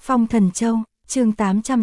Phong Thần Châu, chương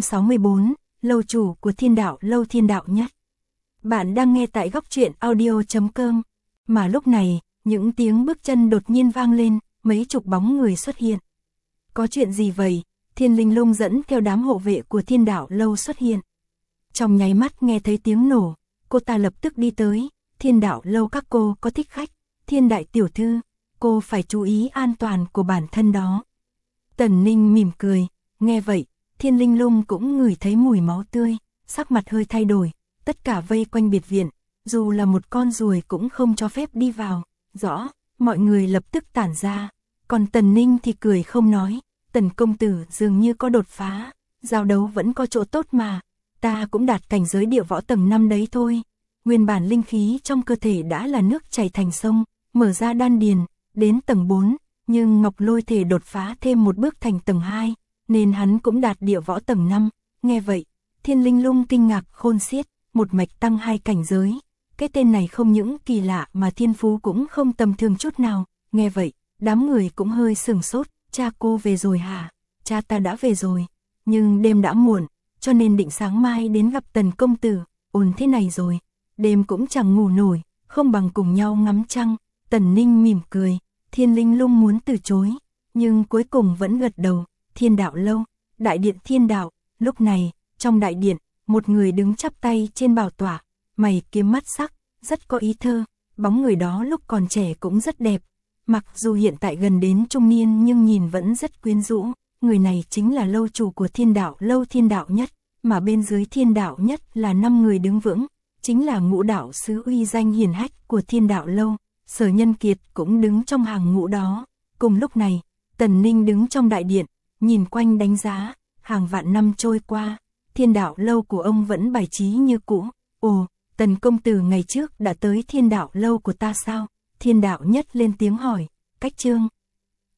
864, lâu chủ của Thiên Đạo Lâu Thiên Đạo Nhất. Bạn đang nghe tại góc truyện audio.com. Mà lúc này, những tiếng bước chân đột nhiên vang lên, mấy chục bóng người xuất hiện. Có chuyện gì vậy? Thiên Linh Lung dẫn theo đám hộ vệ của Thiên Đạo Lâu xuất hiện. Trong nháy mắt nghe thấy tiếng nổ, cô ta lập tức đi tới. Thiên Đạo Lâu các cô có thích khách, Thiên Đại tiểu thư, cô phải chú ý an toàn của bản thân đó. Tần Ninh mỉm cười, nghe vậy, Thiên Linh Lung cũng ngửi thấy mùi máu tươi, sắc mặt hơi thay đổi, tất cả vây quanh biệt viện, dù là một con ruồi cũng không cho phép đi vào, rõ, mọi người lập tức tản ra, còn Tần Ninh thì cười không nói, Tần công tử dường như có đột phá, giao đấu vẫn có chỗ tốt mà, ta cũng đạt cảnh giới địa võ tầng 5 đấy thôi, nguyên bản linh khí trong cơ thể đã là nước chảy thành sông, mở ra đan điền, đến tầng 4, nhưng Ngọc Lôi thể đột phá thêm một bước thành tầng 2, nên hắn cũng đạt địa võ tầng 5, nghe vậy, Thiên Linh Lung kinh ngạc khôn xiết, một mạch tăng 2 cảnh giới, cái tên này không những kỳ lạ mà thiên phú cũng không tầm thường chút nào, nghe vậy, đám người cũng hơi sửng sốt, cha cô về rồi hả? Cha ta đã về rồi, nhưng đêm đã muộn, cho nên định sáng mai đến gặp Tần công tử, ổn thế này rồi, đêm cũng chẳng ngủ nổi, không bằng cùng nhau ngắm trăng. Tần Ninh mỉm cười, Thiên Linh Lung muốn từ chối, nhưng cuối cùng vẫn gật đầu. Thiên Đạo Lâu, đại điện Thiên Đạo, lúc này, trong đại điện, một người đứng chắp tay trên bảo tọa, mày kiếm mắt sắc, rất có ý thơ, bóng người đó lúc còn trẻ cũng rất đẹp, mặc dù hiện tại gần đến trung niên nhưng nhìn vẫn rất quyến rũ, người này chính là lâu chủ của Thiên Đạo Lâu Thiên Đạo Nhất, mà bên dưới Thiên Đạo Nhất là 5 người đứng vững, chính là ngũ đạo sứ uy danh hiển hách của Thiên Đạo Lâu. Sở Nhân Kiệt cũng đứng trong hàng ngũ đó. Cùng lúc này, Tần Ninh đứng trong đại điện, nhìn quanh đánh giá, hàng vạn năm trôi qua, Thiên Đạo Lâu của ông vẫn bài trí như cũ. Ồ, Tần công tử ngày trước đã tới Thiên Đạo Lâu của ta sao? Thiên Đạo Nhất lên tiếng hỏi, cách chương.